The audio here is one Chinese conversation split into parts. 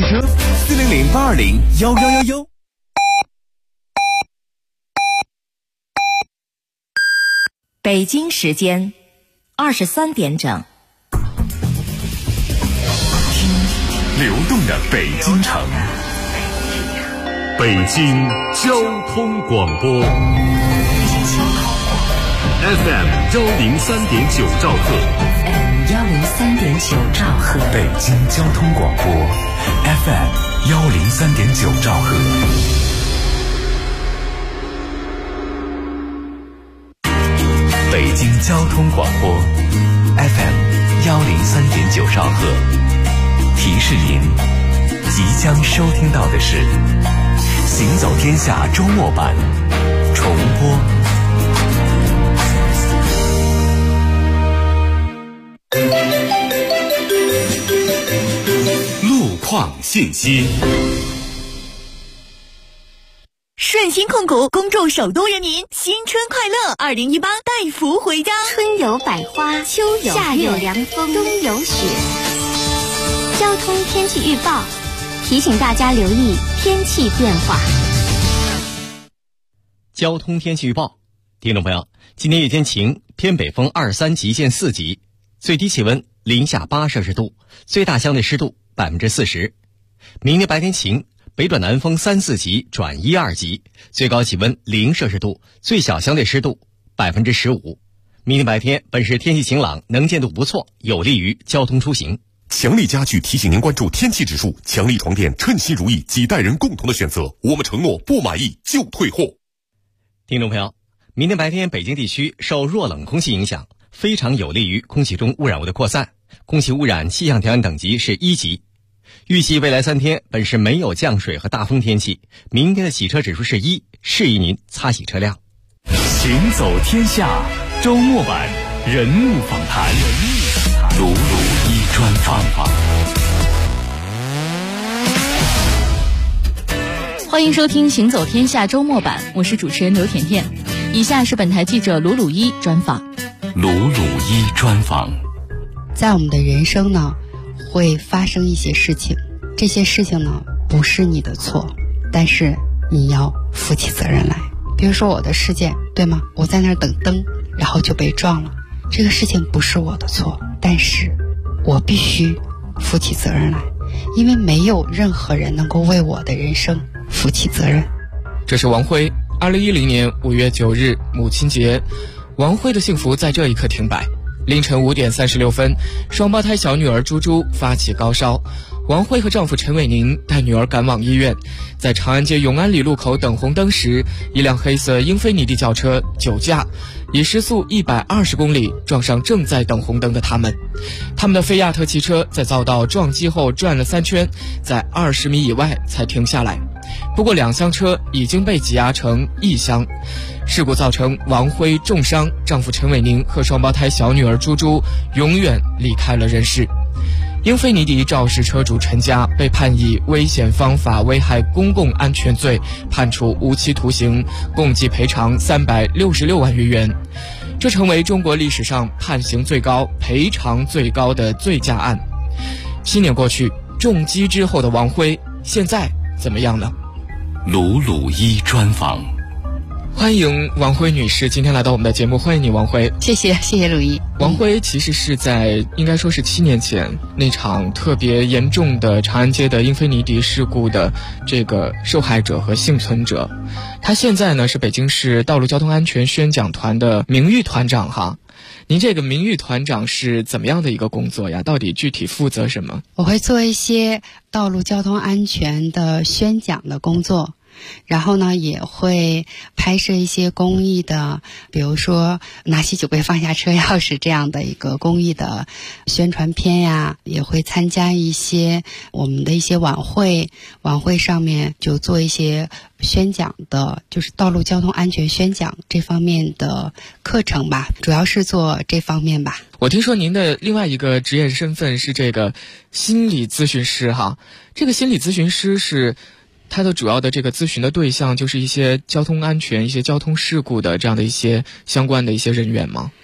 车400-820-1111。 北京时间23点整。 流动的北京城，北京交通广播 FM 103.9兆赫 103.9兆赫， 北京交通广播 FM 103.9兆赫。北京交通广播 FM 103.9兆赫。提示您，即将收听到的是《行走天下》周末版重播。路况信息。 顺心控股恭祝首都人民新春快乐！2018带福回家， 春有百花，秋有夏有凉风，冬有雪。交通天气预报提醒大家留意天气变化。 交通天气预报，听众朋友，今天夜间晴，偏北风23级见4级，最低气温零下8摄氏度，最大相对湿度40%。明天白天晴，北转南风3、4级转1、2级，最高气温0摄氏度，最小相对湿度15%。明天白天本市天气晴朗，能见度不错，有利于交通出行。 强力家具提醒您关注天气指数，强力床垫称心如意，几代人共同的选择，我们承诺不满意就退货。 听众朋友，明天白天北京地区受弱冷空气影响，非常有利于空气中污染物的扩散，空气污染气象条件等级是1级。预计未来3天本市没有降水和大风天气，明天的洗车指数是1，适宜您擦洗车辆。 行走天下周末版人物访谈，鲁一专访。 欢迎收听行走天下周末版，我是主持人刘甜甜。以下是本台记者鲁一专访。 鲁一专访。 在我们的人生呢，会发生一些事情，这些事情呢不是你的错，但是你要负起责任来。比如说我的事件，对吗？我在那儿等灯，然后就被撞了，这个事情不是我的错，但是我必须负起责任来，因为没有任何人能够为我的人生负起责任。 这是王辉，2010年5月9日母亲节，王辉的幸福在这一刻停摆。凌晨5点36分，双胞胎小女儿猪猪发起高烧，王辉和丈夫陈伟宁带女儿赶往医院。在长安街永安里路口等红灯时，一辆黑色英菲尼迪轿车酒驾，以时速120公里撞上正在等红灯的他们。他们的菲亚特汽车在遭到撞击后转了3圈，在20米以外才停下来。不过2厢车已经被挤压成1厢。事故造成王辉重伤，丈夫陈伟宁和双胞胎小女儿猪猪永远离开了人世。英菲尼迪肇事车主陈家被判以危险方法危害公共安全罪，判处无期徒刑，共计赔偿366万余元。这成为中国历史上判刑最高、赔偿最高的醉驾案。7年过去，重击之后的王辉现在怎么样呢？ 鲁一专访。 欢迎王辉女士今天来到我们的节目，欢迎你王辉。 谢谢鲁一。 王辉其实是在应该说是7年前那场特别严重的长安街的英菲尼迪事故的这个受害者和幸存者。他现在呢是北京市道路交通安全宣讲团的名誉团长哈。您这个名誉团长是怎么样的一个工作呀？到底具体负责什么？ 我会做一些道路交通安全的宣讲的工作，然后呢也会拍摄一些公益的，比如说拿起酒杯放下车钥匙这样的一个公益的宣传片呀，也会参加一些我们的一些晚会上面就做一些宣讲的，就是道路交通安全宣讲这方面的课程吧，主要是做这方面吧。 我听说您的另外一个职业身份是这个心理咨询师哈，这个心理咨询师是他的主要的这个咨询的对象就是一些交通安全、一些交通事故的这样的一些相关的一些人员吗？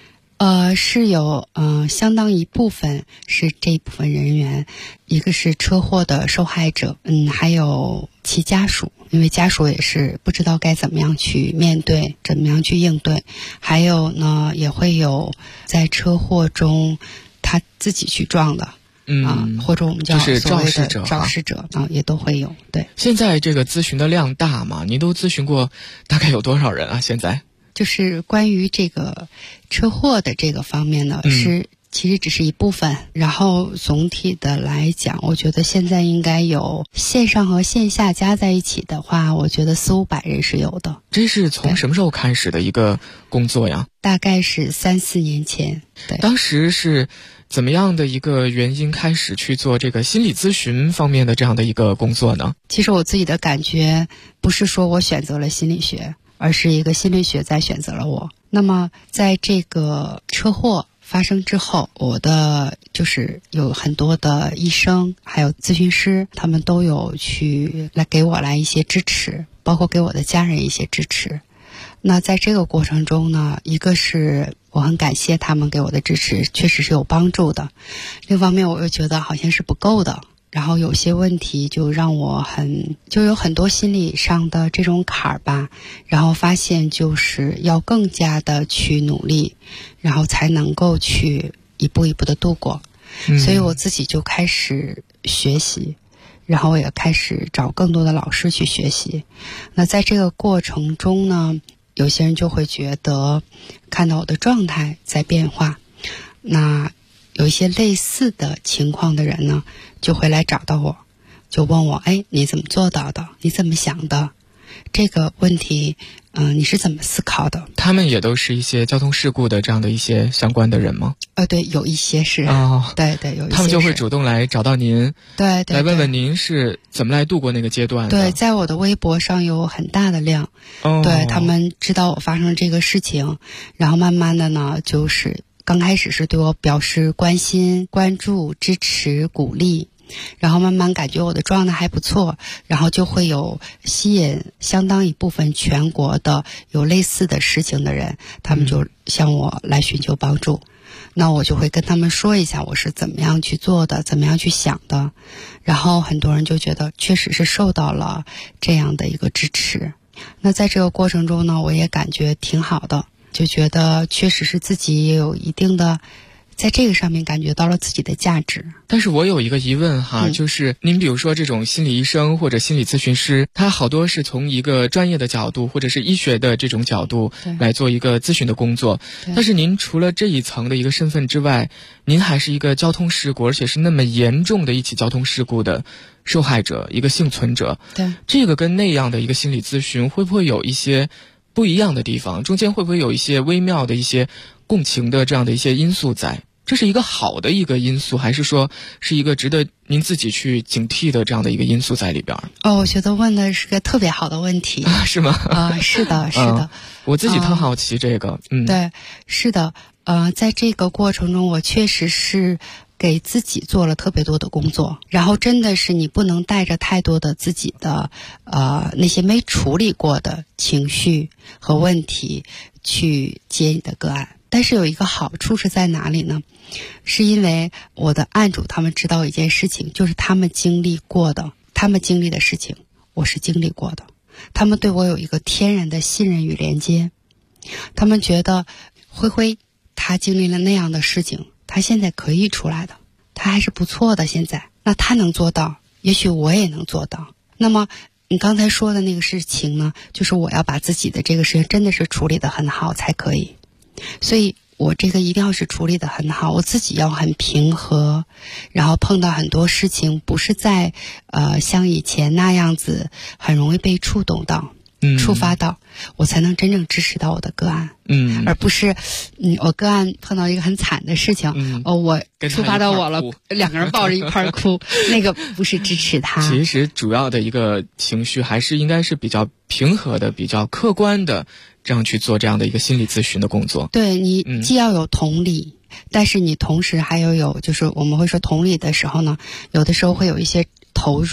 是有相当一部分是这一部分人员，一个是车祸的受害者，还有其家属，因为家属也是不知道该怎么样去面对，怎么样去应对，还有呢也会有在车祸中他自己去撞的。或者我们叫就是所谓的肇事者也都会有。对， 现在这个咨询的量大吗？您都咨询过大概有多少人啊？现在就是关于这个车祸的这个方面呢，其实只是一部分，然后总体的来讲，我觉得现在应该有线上和线下加在一起的话，我觉得400-500人是有的。 这是从什么时候开始的一个工作呀？ 大概是3-4年前。对， 当时是怎么样的一个原因开始去做这个心理咨询方面的这样的一个工作呢？ 其实我自己的感觉不是说我选择了心理学，而是一个心理学在选择了我。那么在这个车祸发生之后，我的就是有很多的医生还有咨询师，他们都有去给我一些支持，包括给我的家人一些支持。那在这个过程中呢，一个是我很感谢他们给我的支持，确实是有帮助的。另一方面我又觉得好像是不够的，然后有些问题就让我就有很多心理上的这种坎儿吧，然后发现就是要更加的去努力，然后才能够去一步一步的度过。所以我自己就开始学习，然后我也开始找更多的老师去学习。那在这个过程中呢，有些人就会觉得看到我的状态在变化，那有一些类似的情况的人呢，就会来找到我，就问我，你怎么做到的？你怎么想的？这个问题，你是怎么思考的？ 他们也都是一些交通事故的这样的一些相关的人吗？ 对，有一些是。对，有一些是。 他们就会主动来找到您， 对， 来问问您是怎么来度过那个阶段的。 对，在我的微博上有很大的量。对，他们知道我发生这个事情，然后慢慢的呢，就是刚开始是对我表示关心、关注、支持、鼓励，然后慢慢感觉我的状态还不错，然后就会有吸引相当一部分全国的有类似的事情的人，他们就向我来寻求帮助。那我就会跟他们说一下我是怎么样去做的，怎么样去想的，然后很多人就觉得确实是受到了这样的一个支持。那在这个过程中呢，我也感觉挺好的，就觉得确实是自己也有一定的在这个上面感觉到了自己的价值。 但是我有一个疑问哈，就是您比如说这种心理医生或者心理咨询师，他好多是从一个专业的角度或者是医学的这种角度来做一个咨询的工作，但是您除了这一层的一个身份之外，您还是一个交通事故，而且是那么严重的一起交通事故的受害者，一个幸存者。 对， 这个跟那样的一个心理咨询会不会有一些不一样的地方？中间会不会有一些微妙的一些共情的这样的一些因素在？这是一个好的一个因素，还是说是一个值得您自己去警惕的这样的一个因素在里边？ 我觉得问的是个特别好的问题。 是吗？ 是的。 我自己特好奇这个。 对，是的。在这个过程中，我确实是给自己做了特别多的工作，然后真的是你不能带着太多的自己的那些没处理过的情绪和问题去接你的个案。但是有一个好处是在哪里呢？是因为我的案主他们知道一件事情，就是他们经历过的，他们经历的事情我是经历过的，他们对我有一个天然的信任与连接，他们觉得灰灰他经历了那样的事情，他现在可以出来的，他还是不错的，现在那他能做到，也许我也能做到。那么你刚才说的那个事情呢，就是我要把自己的这个事情真的是处理得很好才可以，所以我这个一定要是处理得很好，我自己要很平和，然后碰到很多事情不是在像以前那样子很容易被触动到触发到，我才能真正支持到我的个案。而不是我个案碰到一个很惨的事情，我触发到我了，两个人抱着一块哭那个不是支持他。 其实主要的一个情绪还是应该是比较平和的，比较客观的，这样去做这样的一个心理咨询的工作。 对，你既要有同理，但是你同时还有就是我们会说同理的时候呢，有的时候会有一些投入，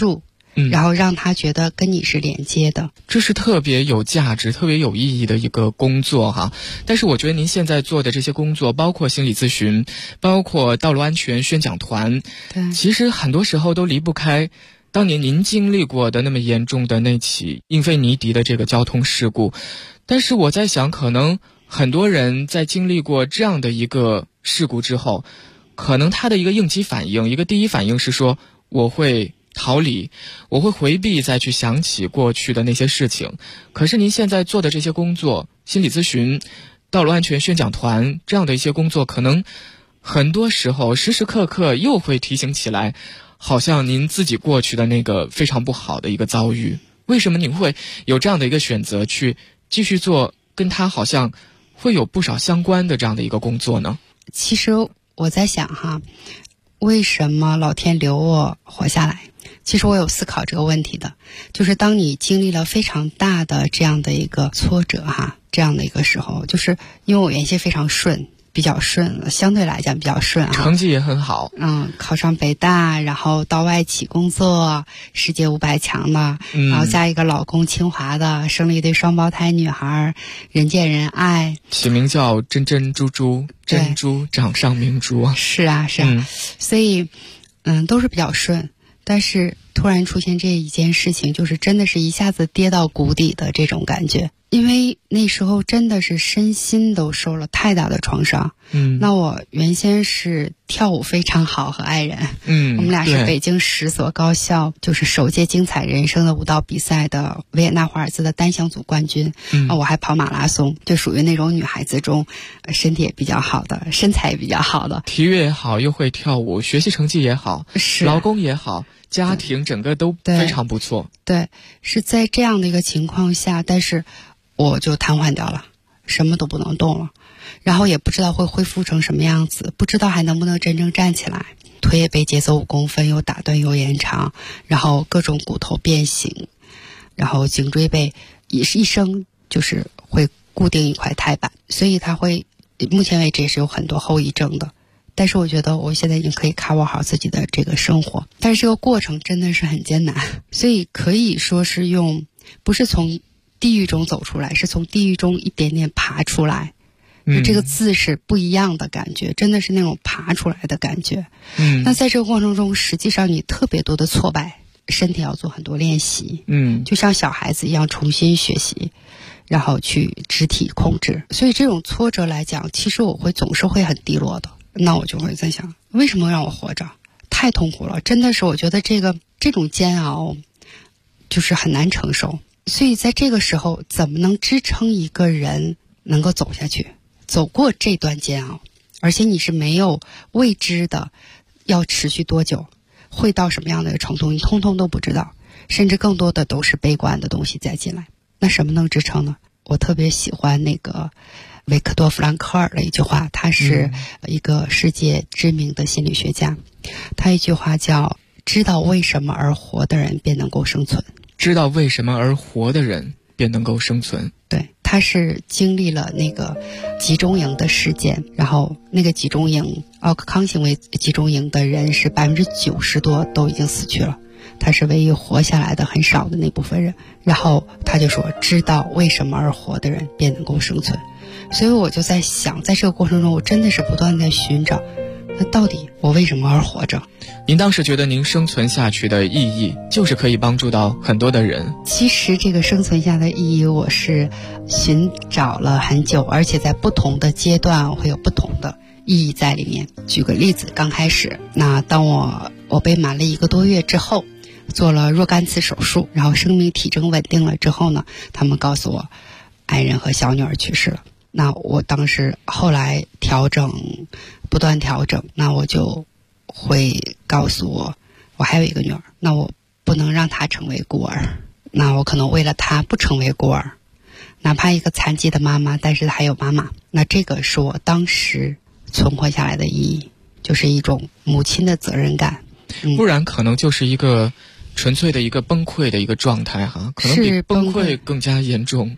然后让他觉得跟你是连接的。 这是特别有价值、特别有意义的一个工作哈。但是我觉得您现在做的这些工作，包括心理咨询，包括道路安全宣讲团，其实很多时候都离不开当年您经历过的那么严重的那起英菲尼迪的这个交通事故。但是我在想，可能很多人在经历过这样的一个事故之后，可能他的一个应激反应，一个第一反应是说，我会逃离，我会回避再去想起过去的那些事情。可是您现在做的这些工作，心理咨询、道路安全宣讲团这样的一些工作，可能很多时候时时刻刻又会提醒起来，好像您自己过去的那个非常不好的一个遭遇。为什么您会有这样的一个选择，去继续做跟他好像会有不少相关的这样的一个工作呢？ 其实我在想哈，为什么老天留我活下来？其实我有思考这个问题的，就是当你经历了非常大的这样的一个挫折哈，这样的一个时候，就是因为我原先非常顺，比较顺，相对来讲比较顺啊， 成绩也很好， 考上北大，然后到外企工作，世界500强的，然后加一个老公清华的，生了一对双胞胎女孩，人见人爱， 起名叫珍珍珠珠，珍珠掌上明珠。 是啊，所以都是比较顺。但是突然出现这一件事情，就是真的是一下子跌到谷底的这种感觉。因为那时候真的是身心都受了太大的创伤。那我原先是跳舞非常好，和爱人，我们俩是北京10所高校就是首届精彩人生的舞蹈比赛的维也纳华尔兹的单项组冠军。我还跑马拉松，就属于那种女孩子中身体也比较好的，身材也比较好的， 体育也好，又会跳舞，学习成绩也好，老公也好，家庭整个都非常不错。 对，是在这样的一个情况下，但是我就瘫痪掉了，什么都不能动了，然后也不知道会恢复成什么样子，不知道还能不能真正站起来，腿也被截走5公分，又打断又延长，然后各种骨头变形，然后颈椎被也是一生就是会固定一块钛板，所以它会目前为止也是有很多后遗症的。但是我觉得我现在已经可以 cover 好自己的这个生活，但是这个过程真的是很艰难，所以可以说是不是从地狱中走出来，是从地狱中一点点爬出来。就这个字是不一样的感觉，真的是那种爬出来的感觉。那在这个过程中，实际上你特别多的挫败，身体要做很多练习。就像小孩子一样重新学习，然后去肢体控制。所以这种挫折来讲，其实我总是会很低落的。那我就会在想，为什么让我活着？太痛苦了，真的是我觉得这种煎熬就是很难承受。所以在这个时候，怎么能支撑一个人能够走下去，走过这段煎熬？而且你是没有未知的，要持续多久，会到什么样的程度，你通通都不知道，甚至更多的都是悲观的东西再进来。那什么能支撑呢？我特别喜欢那个维克多·弗兰克尔的一句话，他是一个世界知名的心理学家，他一句话叫知道为什么而活的人便能够生存。 知道为什么而活的人便能够生存。 对，他是经历了那个集中营的事件，然后那个集中营奥克康行为集中营的人是90%多都已经死去了，他是唯一活下来的很少的那部分人。然后他就说知道为什么而活的人便能够生存。所以我就在想，在这个过程中我真的是不断地寻找，那到底我为什么而活着？ 您当时觉得您生存下去的意义就是可以帮助到很多的人。 其实这个生存下的意义我是寻找了很久，而且在不同的阶段会有不同的意义在里面。举个例子，刚开始那当我被满了1个多月之后，做了若干次手术，然后生命体征稳定了之后呢，他们告诉我爱人和小女儿去世了。那我当时后来不断调整，那我就会告诉我还有一个女儿，那我不能让她成为孤儿，那我可能为了她不成为孤儿，哪怕一个残疾的妈妈，但是还有妈妈。那这个是我当时存活下来的意义，就是一种母亲的责任感。 不然可能就是一个纯粹的一个崩溃的一个状态哈，可能比崩溃更加严重。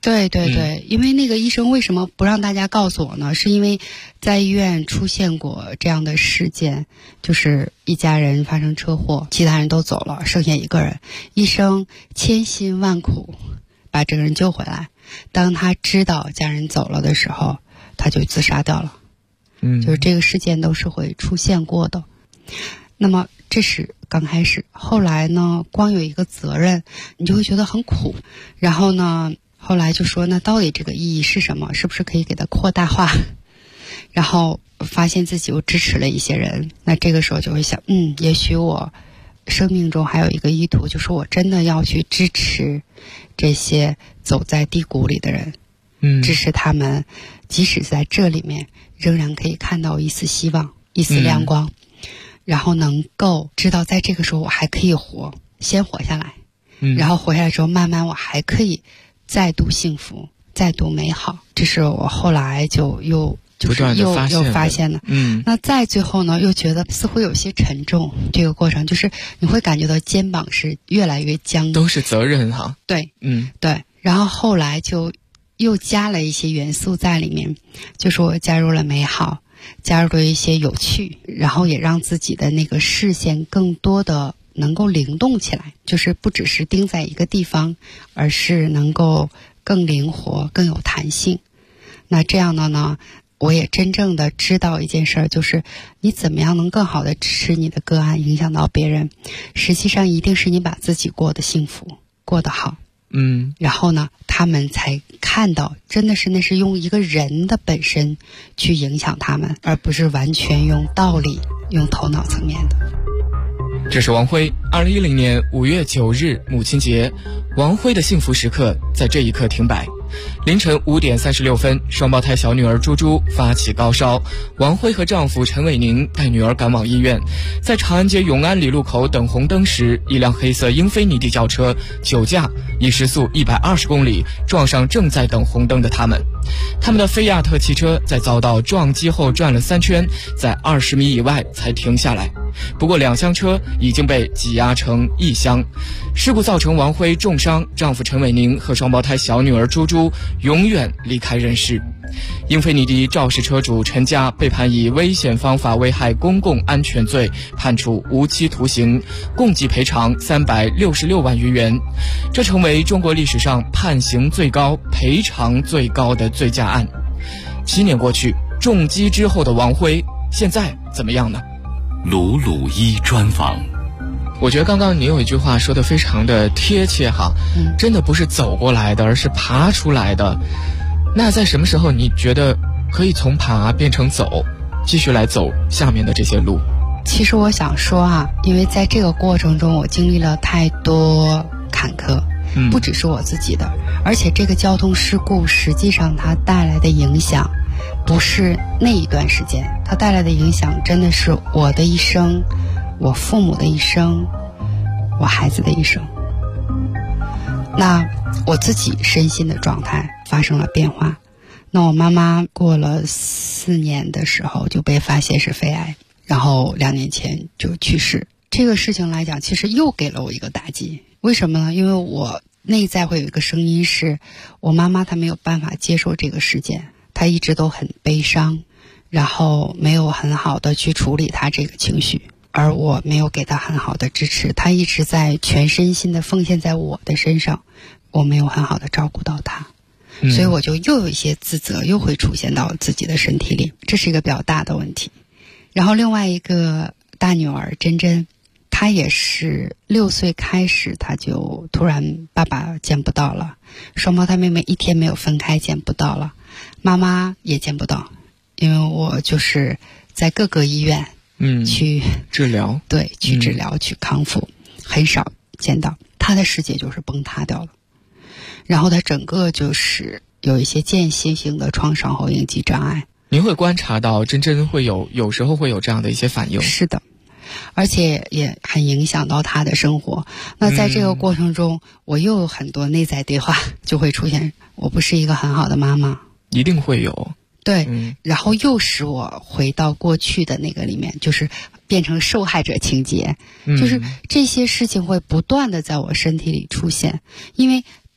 对对对，因为那个医生为什么不让大家告诉我呢？是因为在医院出现过这样的事件，就是一家人发生车祸，其他人都走了，剩下一个人，医生千辛万苦把这个人救回来，当他知道家人走了的时候，他就自杀掉了。就是这个事件都是会出现过的。那么这是刚开始，后来呢，光有一个责任，你就会觉得很苦。然后呢，后来就说，那到底这个意义是什么？是不是可以给它扩大化？然后发现自己又支持了一些人，那这个时候就会想，也许我生命中还有一个意图，就是我真的要去支持这些走在低谷里的人，支持他们，即使在这里面仍然可以看到一丝希望，一丝亮光，然后能够知道在这个时候我还可以活，先活下来，然后活下来之后，慢慢我还可以再度幸福，再度美好。这是我后来就又发现了。那再最后呢，又觉得似乎有些沉重。这个过程就是你会感觉到肩膀是越来越僵硬， 都是责任哈。 对，对。然后后来就又加了一些元素在里面，就是我加入了美好，加入了一些有趣，然后也让自己的那个视线更多的能够灵动起来，就是不只是盯在一个地方，而是能够更灵活，更有弹性。那这样的呢，我也真正的知道一件事儿，就是你怎么样能更好的支持你的个案，影响到别人，实际上一定是你把自己过得幸福，过得好。然后呢，他们才看到真的是那是用一个人的本身去影响他们，而不是完全用道理、用头脑层面的。 这是王辉2010年5月9日母亲节，王辉的幸福时刻在这一刻停摆。凌晨5点36分，双胞胎小女儿猪猪发起高烧，王辉和丈夫陈伟宁带女儿赶往医院。在长安街永安里路口等红灯时，一辆黑色英菲尼迪轿车酒驾，以时速120公里撞上正在等红灯的他们。他们的菲亚特汽车在遭到撞击后转了3圈，在20米以外才停下来。不过2厢车已经被挤压成1厢。事故造成王辉重伤，丈夫陈伟宁和双胞胎小女儿猪猪永远离开人世。英菲尼迪肇事车主陈家被判以危险方法危害公共安全罪，判处无期徒刑，共计赔偿366万余元。这成为中国历史上判刑最高、赔偿最高的醉驾案。7年过去，重击之后的王辉现在怎么样呢？ 鲁鲁一专访。 我觉得刚刚你有一句话说得非常的贴切哈，真的不是走过来的，而是爬出来的。那在什么时候你觉得可以从爬变成走，继续来走下面的这些路？ 其实我想说啊，因为在这个过程中我经历了太多坎坷，不只是我自己的，而且这个交通事故实际上它带来的影响不是那一段时间，它带来的影响真的是我的一生，我父母的一生，我孩子的一生。那我自己身心的状态发生了变化。那我妈妈过了4年的时候就被发现是肺癌，然后2年前就去世。这个事情来讲，其实又给了我一个打击。为什么呢？因为我内在会有一个声音是，我妈妈她没有办法接受这个事件，她一直都很悲伤，然后没有很好的去处理她这个情绪，而我没有给她很好的支持，她一直在全身心的奉献在我的身上，我没有很好的照顾到她，所以我就又有一些自责又会出现到自己的身体里，这是一个比较大的问题。然后另外一个大女儿珍珍，她也是6岁开始，她就突然爸爸见不到了，双胞胎妹妹1天没有分开，见不到了，妈妈也见不到，因为我就是在各个医院去治疗， 对，去治疗，去康复，很少见到。她的世界就是崩塌掉了，然后她整个就是有一些间歇性的创伤后应激障碍。 您会观察到珍珍会有时候会有这样的一些反应？ 是的，而且也很影响到她的生活。那在这个过程中，我又有很多内在对话就会出现，我不是一个很好的妈妈， 一定会有。 对，然后又使我回到过去的那个里面，就是变成受害者情节，就是这些事情会不断的在我身体里出现，因为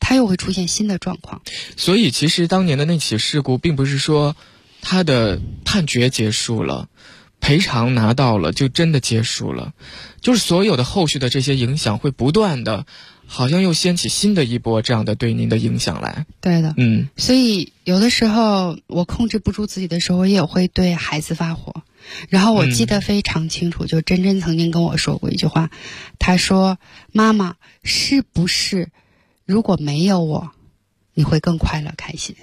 他又会出现新的状况。 所以其实当年的那起事故并不是说他的判决结束了，赔偿拿到了就真的结束了，就是所有的后续的这些影响会不断的好像又掀起新的一波这样的对您的影响来。 对的，所以有的时候我控制不住自己的时候，我也会对孩子发火。然后我记得非常清楚，就珍珍曾经跟我说过一句话，她说：妈妈，是不是如果没有我你会更快乐开心？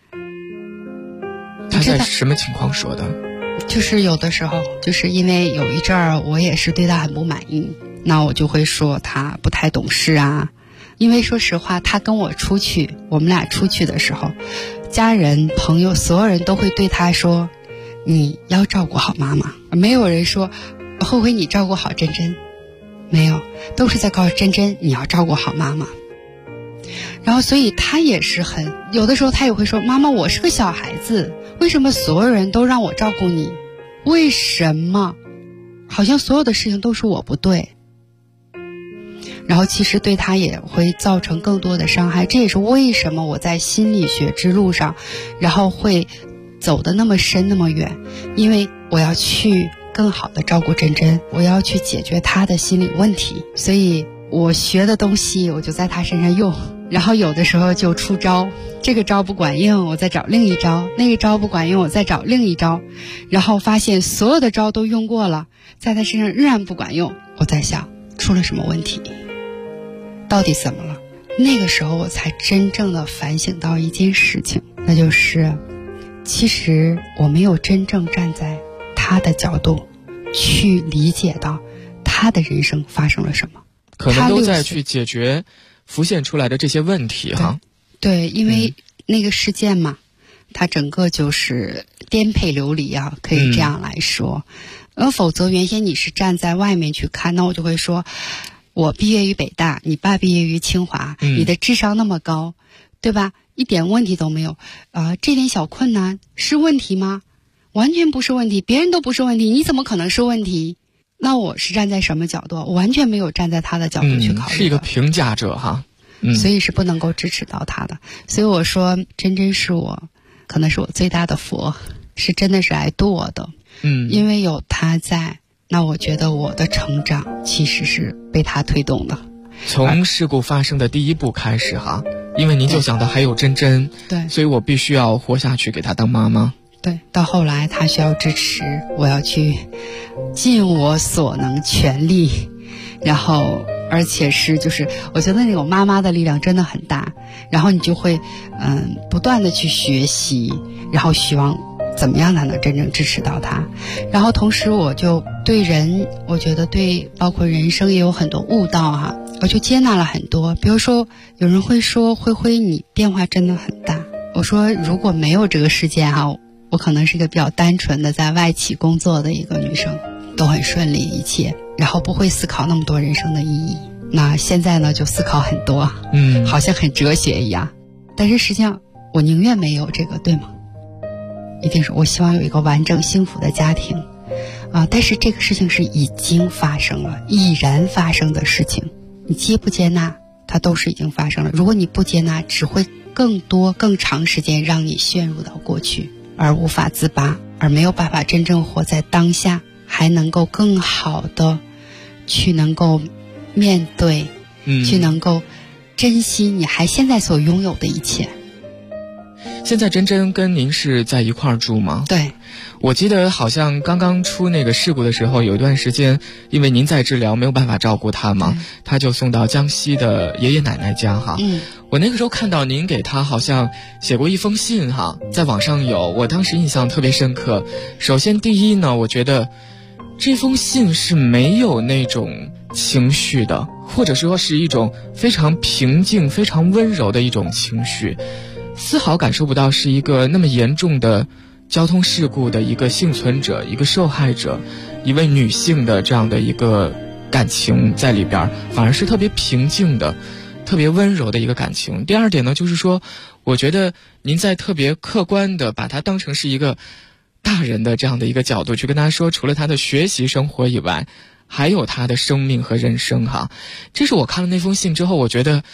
她在什么情况说的？ 就是有的时候，就是因为有一阵儿我也是对她很不满意，那我就会说她不太懂事啊。因为说实话，她跟我出去，我们俩出去的时候，家人朋友所有人都会对她说，你要照顾好妈妈。没有人说后悔你照顾好珍珍，没有，都是在告诉珍珍你要照顾好妈妈。然后所以她也是很，有的时候她也会说，妈妈，我是个小孩子，为什么所有人都让我照顾你？为什么好像所有的事情都是我不对？然后其实对她也会造成更多的伤害。这也是为什么我在心理学之路上然后会走得那么深那么远，因为我要去更好的照顾珍珍，我要去解决她的心理问题。所以我学的东西我就在她身上用，然后有的时候就出招，这个招不管用我再找另一招，那个招不管用我再找另一招，然后发现所有的招都用过了，在她身上仍然不管用，我在想出了什么问题，到底怎么了？那个时候我才真正的反省到一件事情，那就是其实我没有真正站在他的角度去理解到他的人生发生了什么， 可能都在去解决浮现出来的这些问题哈。 对，因为那个事件嘛，它整个就是颠沛流离啊，可以这样来说。否则原先你是站在外面去看，那我就会说，我毕业于北大，你爸毕业于清华，你的智商那么高，对吧？一点问题都没有，这点小困难是问题吗？完全不是问题，别人都不是问题，你怎么可能是问题？那我是站在什么角度？我完全没有站在他的角度去考虑， 是一个评价者哈， 所以是不能够支持到他的。所以我说，珍珍是我，可能是我最大的佛，是真的是来度我的。因为有他在，那我觉得我的成长其实是被他推动的。 从事故发生的第一步开始哈，因为您就想到还有珍珍， 对， 所以我必须要活下去，给她当妈妈。 对，到后来她需要支持，我要去尽我所能全力，然后而且是就是我觉得那种妈妈的力量真的很大，然后你就会不断的去学习，然后希望怎么样才能真正支持到他。然后同时我就对人，我觉得对包括人生也有很多悟道哈，我就接纳了很多。比如说有人会说，灰灰你变化真的很大，我说如果没有这个事件哈，我可能是一个比较单纯的在外企工作的一个女生，都很顺利一切，然后不会思考那么多人生的意义。那现在呢就思考很多，好像很哲学一样，但是实际上我宁愿没有这个，对吗？一定是我希望有一个完整幸福的家庭但是这个事情是已经发生了，已然发生的事情，你接不接纳它都是已经发生了。如果你不接纳，只会更多更长时间让你陷入到过去而无法自拔，而没有办法真正活在当下，还能够更好的去能够面对去能够珍惜你还现在所拥有的一切。 现在珍珍跟您是在一块儿住吗？ 对， 我记得好像刚刚出那个事故的时候，有一段时间因为您在治疗没有办法照顾她嘛，她就送到江西的爷爷奶奶家哈。我那个时候看到您给她好像写过一封信哈，在网上有，我当时印象特别深刻。首先第一呢，我觉得这封信是没有那种情绪的，或者说是一种非常平静非常温柔的一种情绪，丝毫感受不到是一个那么严重的交通事故的一个幸存者，一个受害者，一位女性的这样的一个感情在里边，反而是特别平静的特别温柔的一个感情。第二点呢，就是说我觉得您在特别客观的把它当成是一个大人的这样的一个角度去跟他说，除了他的学习生活以外，还有他的生命和人生哈。这是我看了那封信之后，我觉得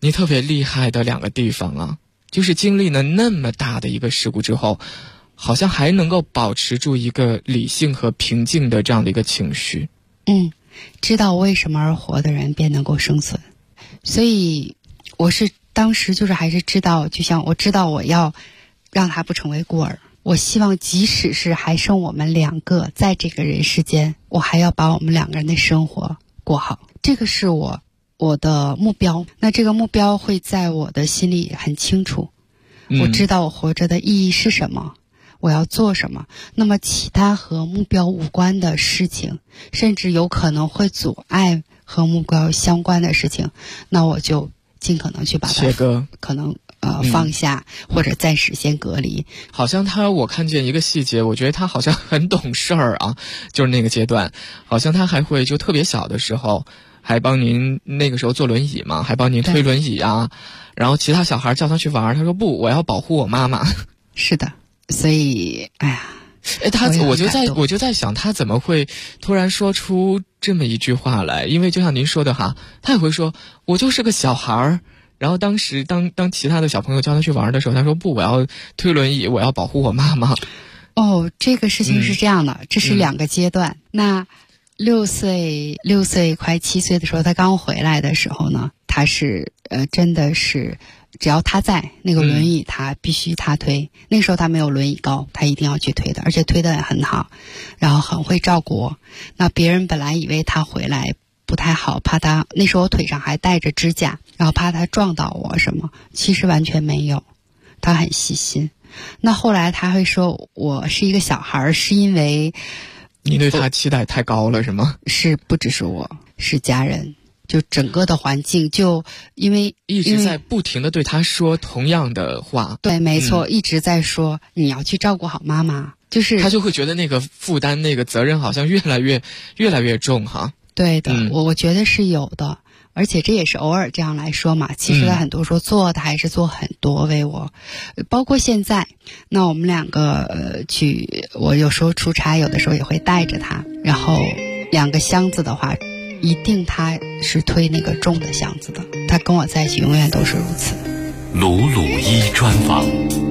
你特别厉害的2个地方啊，就是经历了那么大的一个事故之后，好像还能够保持住一个理性和平静的这样的一个情绪。 知道为什么而活的人便能够生存。所以我是当时就是还是知道，就像我知道我要让他不成为孤儿，我希望即使是还剩我们2个在这个人世间，我还要把我们2个人的生活过好，这个是我的目标。那这个目标会在我的心里很清楚，我知道我活着的意义是什么，我要做什么。那么其他和目标无关的事情，甚至有可能会阻碍和目标相关的事情，那我就尽可能去把它切割， 可能放下，或者暂时先隔离。 好像我看见一个细节，我觉得他好像很懂事儿啊，就是那个阶段，好像他还会就特别小的时候还帮您，那个时候坐轮椅嘛，还帮您推轮椅啊，然后其他小孩叫他去玩，他说不，我要保护我妈妈。 是的，所以我就在想，他怎么会突然说出这么一句话来？因为就像您说的哈，他也会说我就是个小孩儿。然后当时当其他的小朋友叫他去玩的时候，他说不，我要推轮椅，我要保护我妈妈。 这个事情是这样的，这是2个阶段。那6岁快7岁的时候，他刚回来的时候呢，他是真的是只要他在，那个轮椅他必须他推。那个时候他没有轮椅高，他一定要去推的，而且推得很好，然后很会照顾我。那别人本来以为他回来不太好，怕他，那时候我腿上还带着支架，然后怕他撞到我什么，其实完全没有，他很细心。那后来他会说我是一个小孩，是因为你对他期待太高了是吗？ 是，不只是我，是家人，就整个的环境，就因为一直在不停地对他说同样的话。 对，没错，一直在说你要去照顾好妈妈，就是他就会觉得那个负担，那个责任好像越来越重哈。 对的，我觉得是有的，而且这也是偶尔这样来说嘛。其实他很多时候做的还是做很多为我，包括现在，那我们2个我有时候出差，有的时候也会带着他，然后2个箱子的话，一定他是推那个重的箱子的，他跟我在一起永远都是如此。 鲁鲁一专访。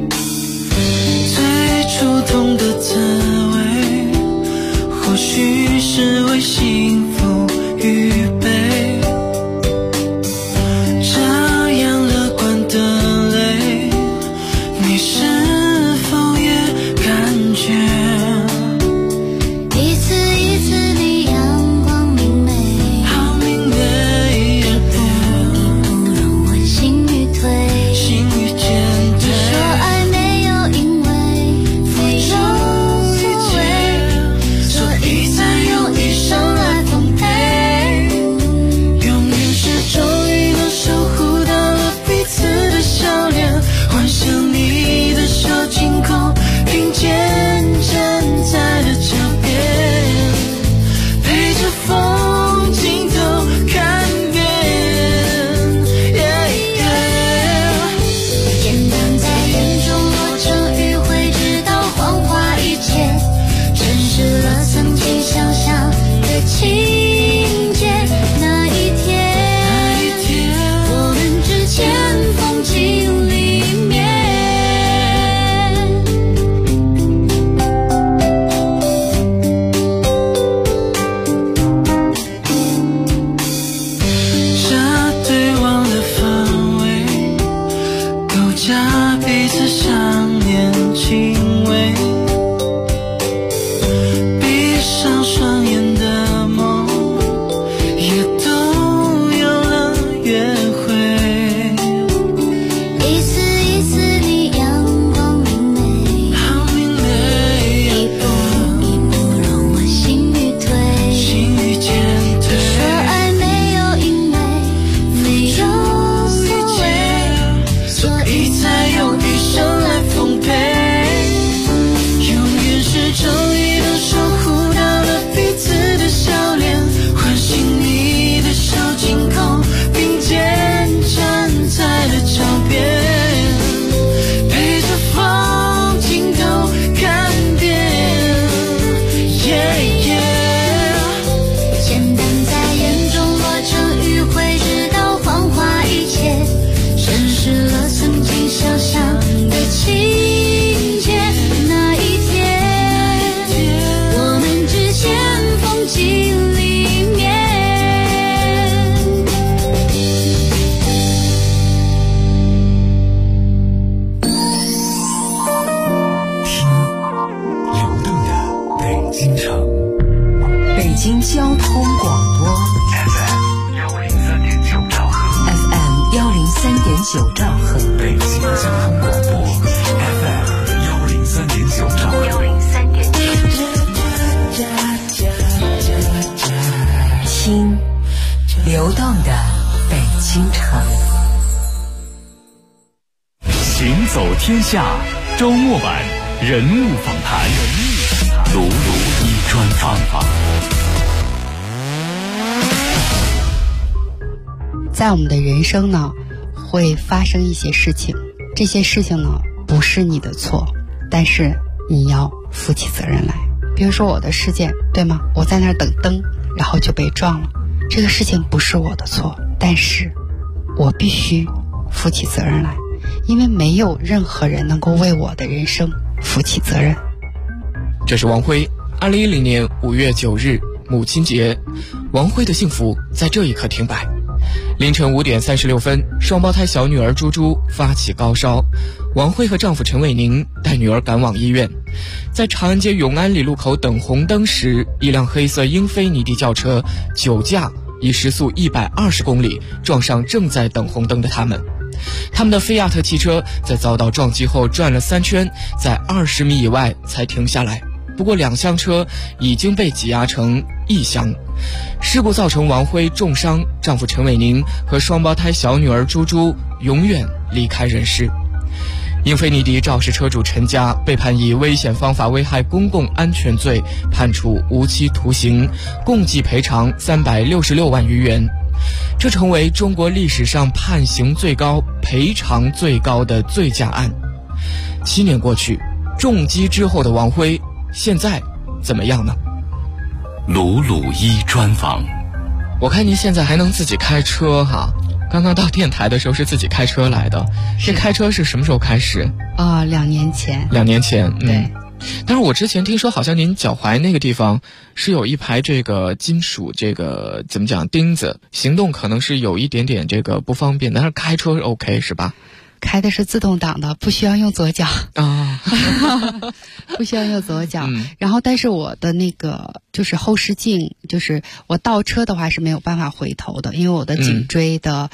最初痛的滋味，或许是为幸福预备，这样乐观的泪，你是否也感觉？ 一次一次的阳光明媚， 好明媚， 一步让我心欲退， 心欲渐退。 说爱没有因为没有所谓，所以才用一生来奉陪。 9兆赫， 北京交通广播 FM 103.9兆赫。 听流动的北京城。 行走天下周末版人物访谈，鲁鲁一专访。 在我们的人生呢，会发生一些事情，这些事情呢不是你的错，但是你要负起责任来。比如说我的事件，对吗？我在那儿等灯，然后就被撞了，这个事情不是我的错，但是我必须负起责任来，因为没有任何人能够为我的人生负起责任。 这是王辉，2010年5月9日母亲节，王辉的幸福在这一刻停摆。凌晨5点36分，双胞胎小女儿猪猪发起高烧，王慧和丈夫陈伟宁带女儿赶往医院。在长安街永安里路口等红灯时，一辆黑色英菲尼迪轿车酒驾，以时速120公里撞上正在等红灯的他们。他们的菲亚特汽车在遭到撞击后转了3圈，在20米以外才停下来。不过2厢车已经被挤压成1厢。事故造成王辉重伤，丈夫陈伟宁和双胞胎小女儿猪猪永远离开人世。英菲尼迪肇事车主陈家被判以危险方法危害公共安全罪，判处无期徒刑，共计赔偿366万余元。这成为中国历史上判刑最高、赔偿最高的醉驾案。7年过去，重击之后的王辉现在怎么样呢？ 鲁鲁一专访。 我看您现在还能自己开车哈，刚刚到电台的时候是自己开车来的。这开车是什么时候开始 ？2年前。2 年前， 对。 但是我之前听说好像您脚踝那个地方是有一排这个金属这个怎么讲钉子，行动可能是有一点点这个不方便，但是开车是 OK 是吧？ 开的是自动挡的，不需要用左脚啊，不需要用左脚。然后，但是我的那个就是后视镜，就是我倒车的话是没有办法回头的，因为我的颈椎的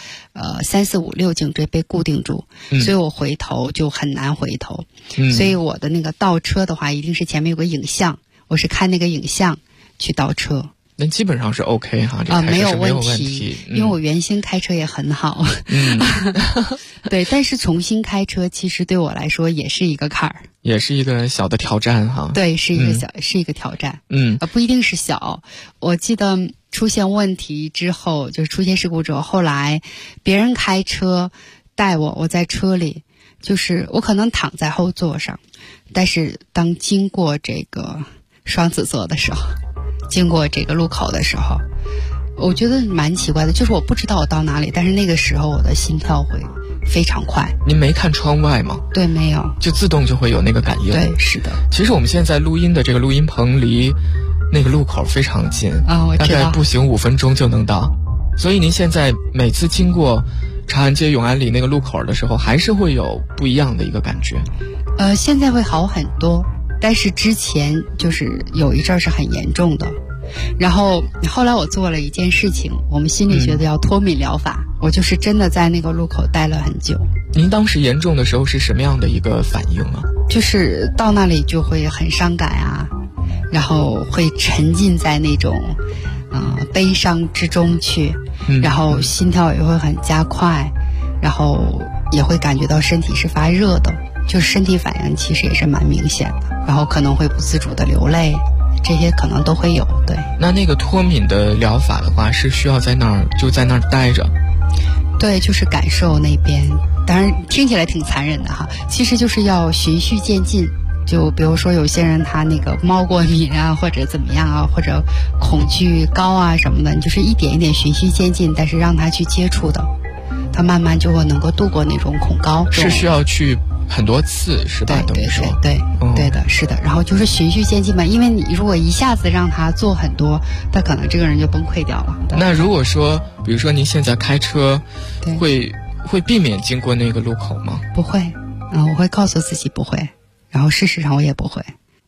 3、4、5、6颈椎被固定住，所以我回头就很难回头。所以我的那个倒车的话，一定是前面有个影像，我是看那个影像去倒车。 那基本上是 OK 哈，这开车是没有问题， 因为我原先开车也很好。对，但是重新开车其实对我来说也是一个坎儿， 也是一个小的挑战哈。 对，是一个挑战。不一定是小。我记得出现问题之后，就是出现事故之后，后来别人开车带我在车里，就是我可能躺在后座上，但是当经过这个双子座的时候，经过这个路口的时候，我觉得蛮奇怪的，就是我不知道我到哪里，但是那个时候我的心跳会非常快。 您没看窗外吗？ 对，没有， 就自动就会有那个感应。 对，是的。 其实我们现在录音的这个录音棚离那个路口非常近啊，我知道， 大概步行5分钟就能到。所以您现在每次经过长安街永安里那个路口的时候，还是会有不一样的一个感觉。 现在会好很多。但是之前就是有一阵儿是很严重的，然后后来我做了一件事情，我们心理学的叫脱敏疗法，我就是真的在那个路口待了很久。 您当时严重的时候是什么样的一个反应啊？ 就是到那里就会很伤感啊，然后会沉浸在那种悲伤之中去，然后心跳也会很加快，然后也会感觉到身体是发热的，就是身体反应其实也是蛮明显的，然后可能会不自主的流泪，这些可能都会有。对， 那个脱敏的疗法的话，是需要在那儿待着？ 对，就是感受那边，当然听起来挺残忍的哈，其实就是要循序渐进。就比如说有些人他那个猫过敏啊，或者怎么样啊，或者恐惧高啊什么的，你就是一点一点循序渐进，但是让他去接触的，他慢慢就会能够度过那种恐高。 是需要去很多次是吧？ 对的，是的。然后就是循序渐进嘛，因为你如果一下子让他做很多，他可能这个人就崩溃掉了。 那如果说比如说您现在开车会避免经过那个路口吗？ 不会，我会告诉自己不会，然后事实上我也不会。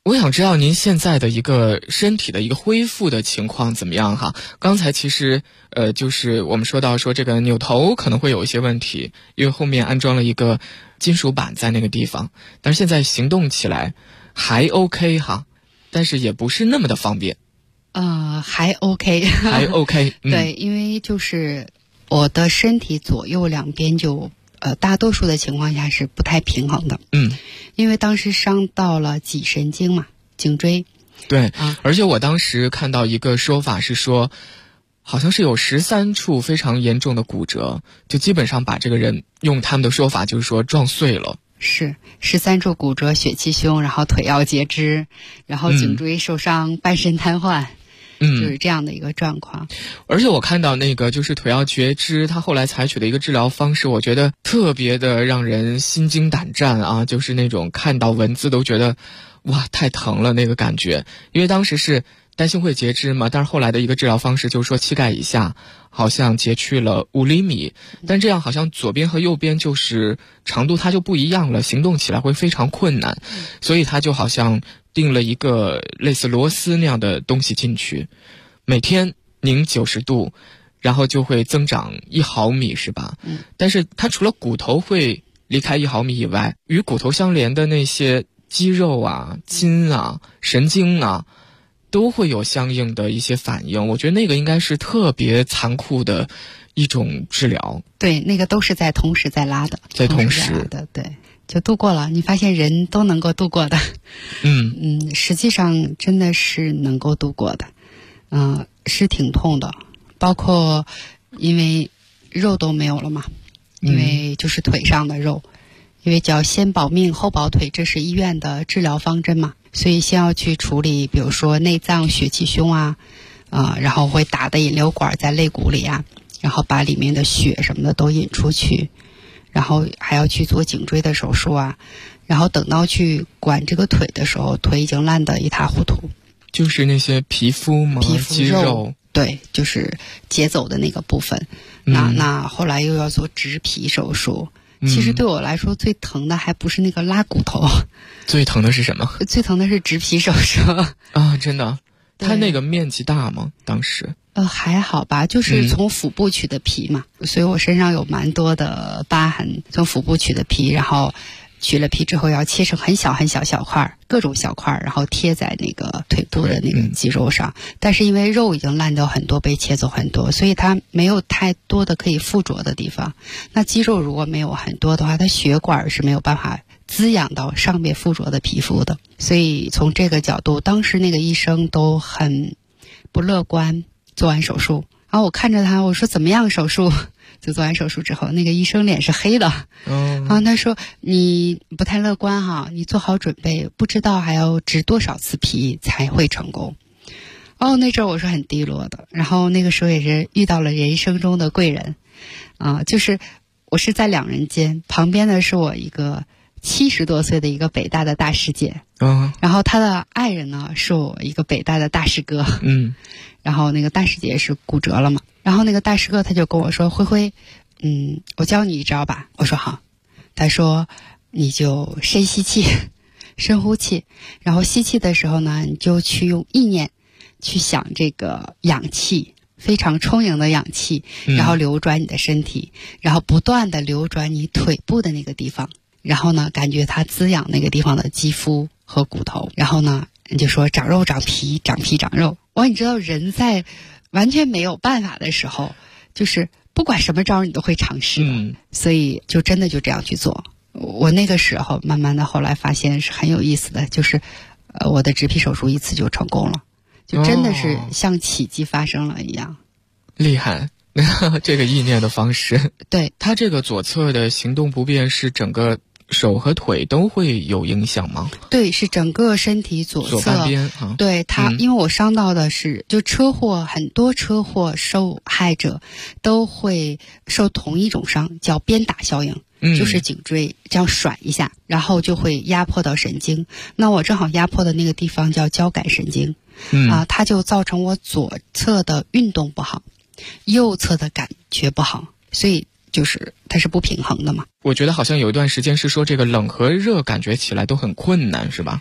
我想知道您现在的一个身体的一个恢复的情况怎么样哈？刚才其实就是我们说到说这个扭头可能会有一些问题，因为后面安装了一个金属板在那个地方，但是现在行动起来还 OK 哈，但是也不是那么的方便。 还 OK， 还 OK， 对，因为就是我的身体左右两边就大多数的情况下是不太平衡的。因为当时伤到了脊神经嘛，颈椎。 对，而且我当时看到一个说法是说，好像是有13处非常严重的骨折，就基本上把这个人用他们的说法就是说撞碎了。 是13处骨折，血气胸，然后腿要截肢，然后颈椎受伤，半身瘫痪。就是这样的一个状况。 而且我看到那个就是腿要截肢，他后来采取的一个治疗方式，我觉得特别的让人心惊胆战啊，就是那种看到文字都觉得哇太疼了那个感觉。因为当时是担心会截肢嘛，但是后来的一个治疗方式就是说膝盖以下好像截去了5厘米，但这样好像左边和右边就是长度它就不一样了，行动起来会非常困难，所以他就好像定了一个类似螺丝那样的东西进去，每天拧90度，然后就会增长1毫米是吧？但是它除了骨头会离开1毫米以外，与骨头相连的那些肌肉啊、筋啊、神经啊都会有相应的一些反应。我觉得那个应该是特别残酷的一种治疗。 对，那个都是在同时在拉的， 在同时的，对，就度过了。你发现人都能够度过的。实际上真的是能够度过的。是挺痛的，包括因为肉都没有了嘛，因为就是腿上的肉，因为叫先保命后保腿，这是医院的治疗方针嘛，所以先要去处理比如说内脏血气胸啊，然后会打的引流管在肋骨里啊，然后把里面的血什么的都引出去，然后还要去做颈椎的手术啊，然后等到去管这个腿的时候，腿已经烂得一塌糊涂。 就是那些皮肤吗？ 皮肤肌肉， 对，就是截走的那个部分。那后来又要做植皮手术。其实对我来说最疼的还不是那个拉骨头， 最疼的是什么？ 最疼的是植皮手术啊！真的？它那个面积大吗？当时？ 还好吧，就是从腹部取的皮嘛，所以我身上有蛮多的疤痕，从腹部取的皮，然后取了皮之后要切成很小很小小块，各种小块，然后贴在那个腿部的那个肌肉上。但是因为肉已经烂掉很多，被切走很多，所以它没有太多的可以附着的地方。那肌肉如果没有很多的话，它血管是没有办法滋养到上面附着的皮肤的。所以从这个角度，当时那个医生都很不乐观。做完手术，然后我看着他，我说怎么样手术？就做完手术之后，那个医生脸是黑的。然后他说你不太乐观哈，你做好准备，不知道还要植多少次皮才会成功。那阵儿我是很低落的，然后那个时候也是遇到了人生中的贵人，就是我是在2人间，旁边的是我一个70多岁的一个北大的大师姐，然后他的爱人呢是我一个北大的大师哥，然后那个大师姐是骨折了嘛，然后那个大师哥他就跟我说，辉辉，我教你一招吧。我说好。他说你就深吸气，深呼气，然后吸气的时候呢，你就去用意念去想这个氧气，非常充盈的氧气，然后流转你的身体，然后不断的流转你腿部的那个地方，然后呢感觉它滋养那个地方的肌肤和骨头，然后呢你就说长肉长皮，长皮长肉。你知道人在完全没有办法的时候，就是不管什么招你都会尝试的，所以就真的就这样去做。我那个时候慢慢的后来发现是很有意思的，就是我的植皮手术1次就成功了，就真的是像奇迹发生了一样。 厉害这个意念的方式。 对， 他这个左侧的行动不便是整个手和腿都会有影响吗？ 对，是整个身体左半边对，他因为我伤到的是就车祸，很多车祸受害者都会受同一种伤，叫鞭打效应，就是颈椎这样甩一下，然后就会压迫到神经。那我正好压迫的那个地方叫交感神经，它就造成我左侧的运动不好，右侧的感觉不好，所以就是它是不平衡的嘛。 我觉得好像有一段时间是说这个冷和热感觉起来都很困难，是吧？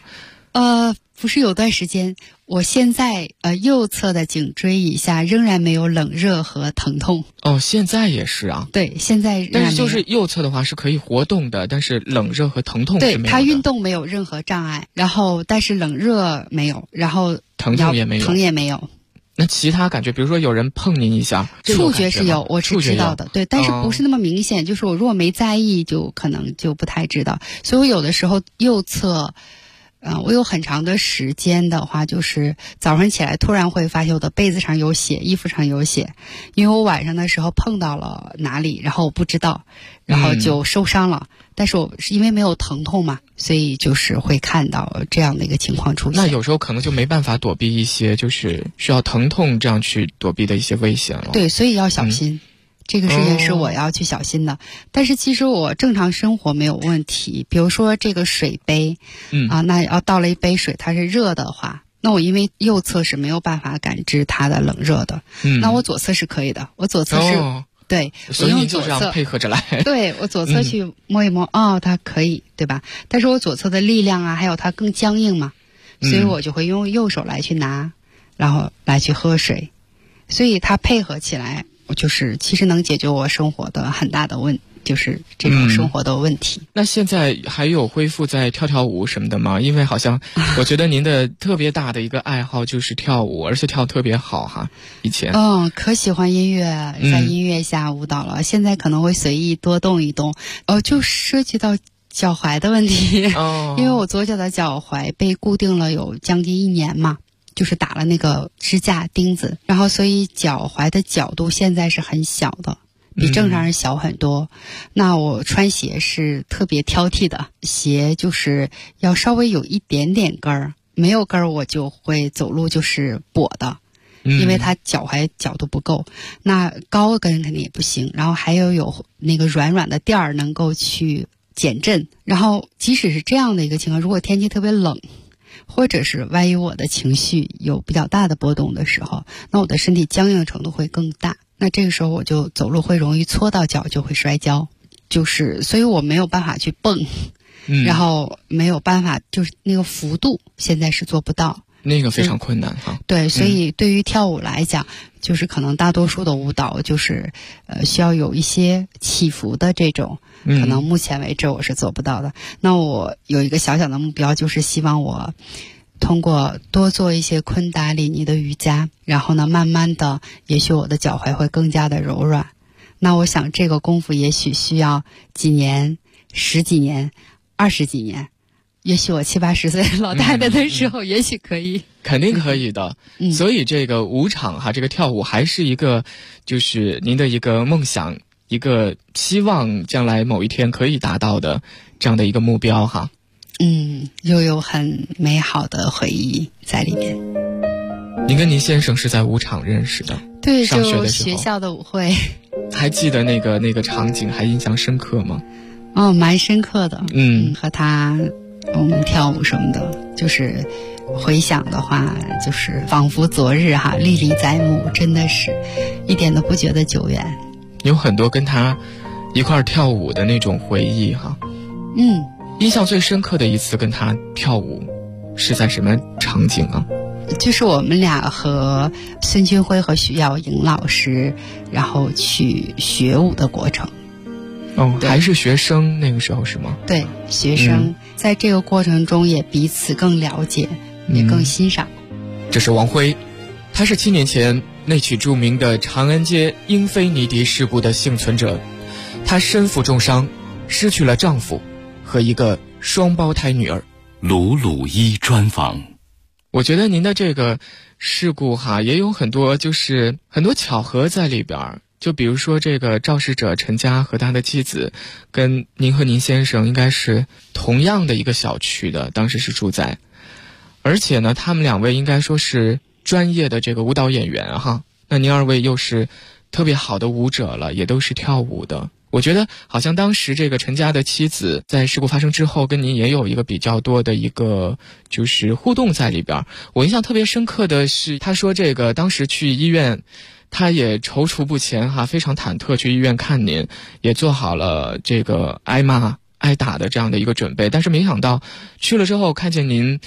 不是有段时间，我现在右侧的颈椎以下仍然没有冷热和疼痛。 哦，现在也是啊？ 对，现在仍然没有。 但是就是右侧的话是可以活动的，但是冷热和疼痛是没有的。 对，它运动没有任何障碍，然后但是冷热没有，然后疼痛也没有， 疼也没有。 那其他感觉，比如说有人碰您一下， 触觉是有，我是知道的，对，但是不是那么明显，就是我如果没在意，就可能就不太知道。所以我有的时候右侧，我有很长的时间的话，就是早上起来突然会发现我的被子上有血，衣服上有血，因为我晚上的时候碰到了哪里，然后我不知道，然后就受伤了。但是我是因为没有疼痛嘛，所以就是会看到这样的一个情况出现。 那有时候可能就没办法躲避一些就是需要疼痛这样去躲避的一些危险了。 对，所以要小心。这个事情是我要去小心的，但是其实我正常生活没有问题。比如说这个水杯，那要倒了一杯水，它是热的话，那我因为右侧是没有办法感知它的冷热的，那我左侧是可以的。我左侧是，对， 所以你就这样配合着来。 对，我左侧去摸一摸，它可以，对吧？但是我左侧的力量啊，还有它更僵硬嘛，所以我就会用右手来去拿，然后来去喝水，所以它配合起来。就是其实能解决我生活的很大的就是这种生活的问题。 那现在还有恢复在跳舞什么的吗？因为好像我觉得您的特别大的一个爱好就是跳舞，而且跳特别好哈。以前可喜欢音乐，在音乐下舞蹈了。现在可能会随意多动一动。就涉及到脚踝的问题，因为我左脚的脚踝被固定了有将近1年嘛。就是打了那个支架钉子，然后所以脚踝的角度现在是很小的，比正常人小很多。那我穿鞋是特别挑剔的，鞋就是要稍微有一点点跟儿，没有跟儿我就会走路就是跛的，因为它脚踝角度不够。那高跟肯定也不行，然后还有那个软软的垫儿能够去减震。然后即使是这样的一个情况，如果天气特别冷，或者是万一我的情绪有比较大的波动的时候，那我的身体僵硬的程度会更大，那这个时候我就走路会容易搓到脚，就会摔跤，就是所以我没有办法去蹦，然后没有办法，就是那个幅度现在是做不到， 那个非常困难哈。 对，所以对于跳舞来讲，就是可能大多数的舞蹈就是需要有一些起伏的这种，可能目前为止我是做不到的。那我有一个小小的目标，就是希望我通过多做一些昆达里尼的瑜伽，然后呢慢慢的也许我的脚踝会更加的柔软。那我想这个功夫也许需要几年、10几年、20几年，也许我70、80岁老太太的时候也许可以， 肯定可以的。所以这个舞场哈，这个跳舞还是一个就是您的一个梦想，一个希望将来某一天可以达到的这样的一个目标哈。 又有很美好的回忆在里面。 您跟您先生是在舞场认识的？ 对， 上学的时候， 就学校的舞会。 还记得那个场景还印象深刻吗？ 蛮深刻的。和他我们跳舞什么的，就是回想的话，就是仿佛昨日哈，历历在目，真的是一点都不觉得久远。 有很多跟他一块跳舞的那种回忆哈。印象最深刻的一次跟他跳舞是在什么场景啊？ 就是我们俩和孙军辉和徐耀莹老师，然后去学舞的过程。 还是学生那个时候是吗？ 对，学生在这个过程中也彼此更了解，也更欣赏。 这是王辉，他是7年前那起著名的长安街英菲尼迪事故的幸存者，他身负重伤，失去了丈夫和一个双胞胎女儿。 鲁鲁一专访。 我觉得您的这个事故哈，也有很多就是很多巧合在里边。就比如说这个肇事者陈家和他的妻子跟您和您先生应该是同样的一个小区的，当时是住在，而且呢他们2位应该说是专业的这个舞蹈演员哈。那您2位又是特别好的舞者了，也都是跳舞的。我觉得好像当时这个陈家的妻子在事故发生之后跟您也有一个比较多的一个就是互动在里边。我印象特别深刻的是，他说这个当时去医院他也踌躇不前哈，非常忐忑去医院看您，也做好了这个挨骂挨打的这样的一个准备。但是没想到去了之后看见您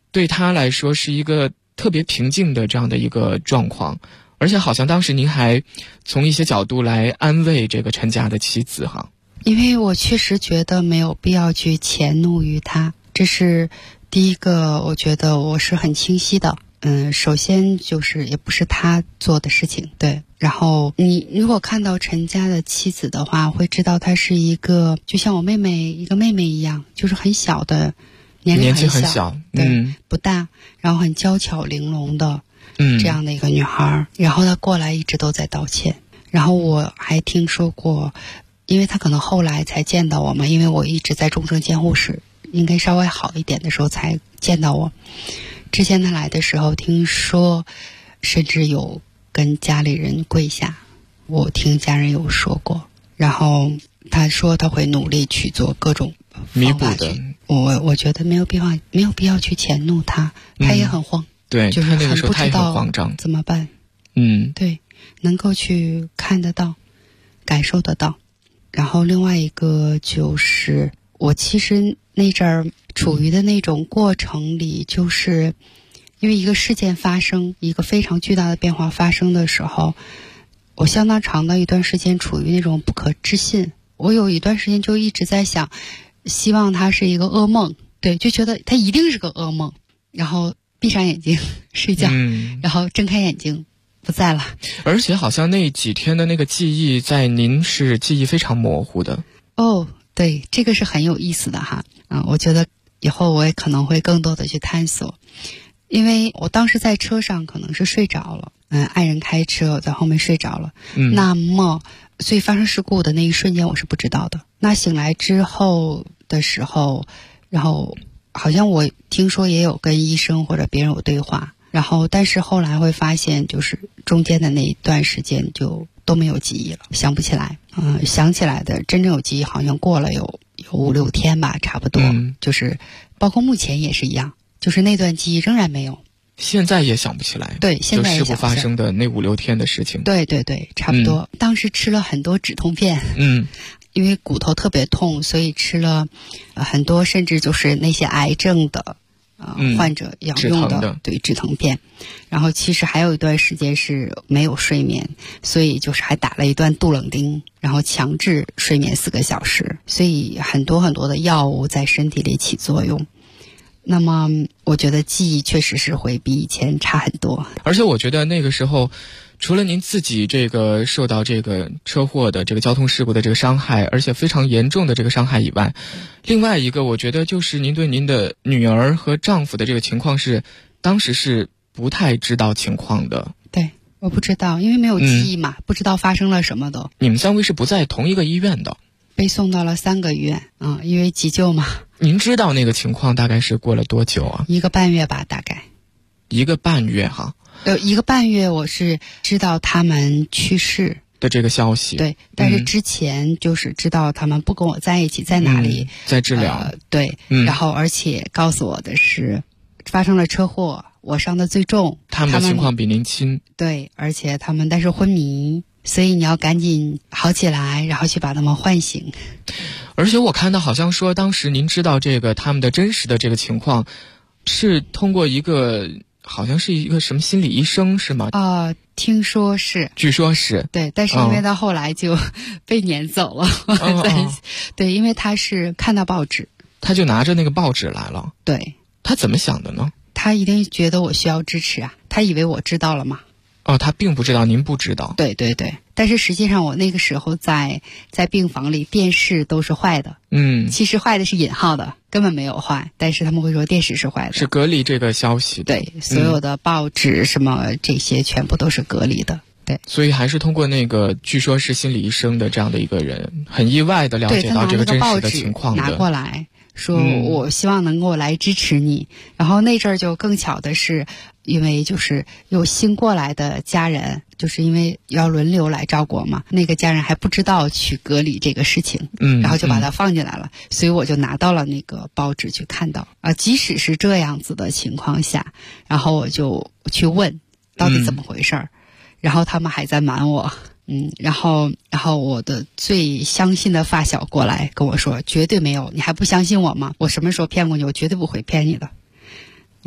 对他来说是一个特别平静的这样的一个状况，而且好像当时您还从一些角度来安慰这个陈家的妻子哈。 因为我确实觉得没有必要去迁怒于他，这是第一个，我觉得我是很清晰的。首先就是也不是他做的事情，对。然后你如果看到陈家的妻子的话，会知道她是一个就像我一个妹妹一样，就是很小的，年纪很小，对，不大，然后很娇巧玲珑的，这样的一个女孩。然后她过来一直都在道歉。然后我还听说过，因为她可能后来才见到我嘛，因为我一直在重症监护室，应该稍微好一点的时候才见到我。之前他来的时候，听说甚至有跟家里人跪下，我听家人有说过。然后他说他会努力去做各种弥补的。 我觉得没有必要去迁怒他，他也很慌， 对， 就是那个时候他也很慌张， 怎么办？对，能够去看得到，感受得到。然后另外一个就是我其实那阵儿处于的那种过程里，就是因为一个事件发生，一个非常巨大的变化发生的时候，我相当长的一段时间处于那种不可置信。我有一段时间就一直在想，希望它是一个噩梦，对，就觉得它一定是个噩梦，然后闭上眼睛睡觉，然后睁开眼睛不在了。 而且好像那几天的那个记忆在您是记忆非常模糊的。 对，这个是很有意思的哈。我觉得以后我也可能会更多的去探索，因为我当时在车上可能是睡着了，爱人开车，我在后面睡着了。那么所以发生事故的那一瞬间我是不知道的。那醒来之后的时候，然后好像我听说也有跟医生或者别人有对话，然后但是后来会发现，就是中间的那一段时间就都没有记忆了，想不起来。想起来的真正有记忆好像过了有5-6天吧，差不多。就是包括目前也是一样，就是那段记忆仍然没有， 现在也想不起来。 对，现在也想不起来。 就事故发生的那5-6天的事情。 对，差不多。当时吃了很多止痛片，因为骨头特别痛，所以吃了很多，甚至就是那些癌症的患者要用的对止疼片。然后其实还有一段时间是没有睡眠，所以就是还打了一段杜冷丁，然后强制睡眠4个小时，所以很多很多的药物在身体里起作用。那么我觉得记忆确实是会比以前差很多。 而且我觉得那个时候除了您自己这个受到这个车祸的这个交通事故的这个伤害，而且非常严重的这个伤害以外，另外一个我觉得就是您对您的女儿和丈夫的这个情况是当时是不太知道情况的。 对，我不知道，因为没有记忆嘛，不知道发生了什么都。 你们3位是不在同一个医院的？ 被送到了3个医院因为急救嘛。 您知道那个情况大概是过了多久啊 ？1个半月吧，大概。 1个半月哈 ？1个半月我是知道他们去世的这个消息。 对，但是之前就是知道他们不跟我在一起，在哪里， 在治疗。 对，然后而且告诉我的是发生了车祸，我伤得最重， 他们的情况比您轻。 对，而且他们但是昏迷，所以你要赶紧好起来，然后去把他们唤醒。 而且我看到好像说当时您知道这个他们的真实的这个情况是通过一个好像是一个什么心理医生是吗？ 听说是， 据说是。 对，但是因为他后来就被撵走了。对，因为他是看到报纸， 他就拿着那个报纸来了。 对， 他怎么想的呢？ 他一定觉得我需要支持啊，他以为我知道了嘛。 他并不知道，您不知道。 对，但是实际上我那个时候在病房里，电视都是坏的。其实坏的是引号的，根本没有坏，但是他们会说电视是坏的， 是隔离这个消息。 对，所有的报纸什么这些全部都是隔离的。对， 所以还是通过那个据说是心理医生的这样的一个人，很意外的了解到这个真实的情况的。 拿过来说我希望能够来支持你。然后那阵儿就更巧的是，因为就是有新过来的家人，就是因为要轮流来照顾嘛，那个家人还不知道去隔离这个事情，然后就把它放进来了，所以我就拿到了那个报纸去看到即使是这样子的情况下，然后我就去问到底怎么回事儿，然后他们还在瞒我。然后我的最相信的发小过来跟我说，绝对没有，你还不相信我吗？我什么时候骗过你？我绝对不会骗你的。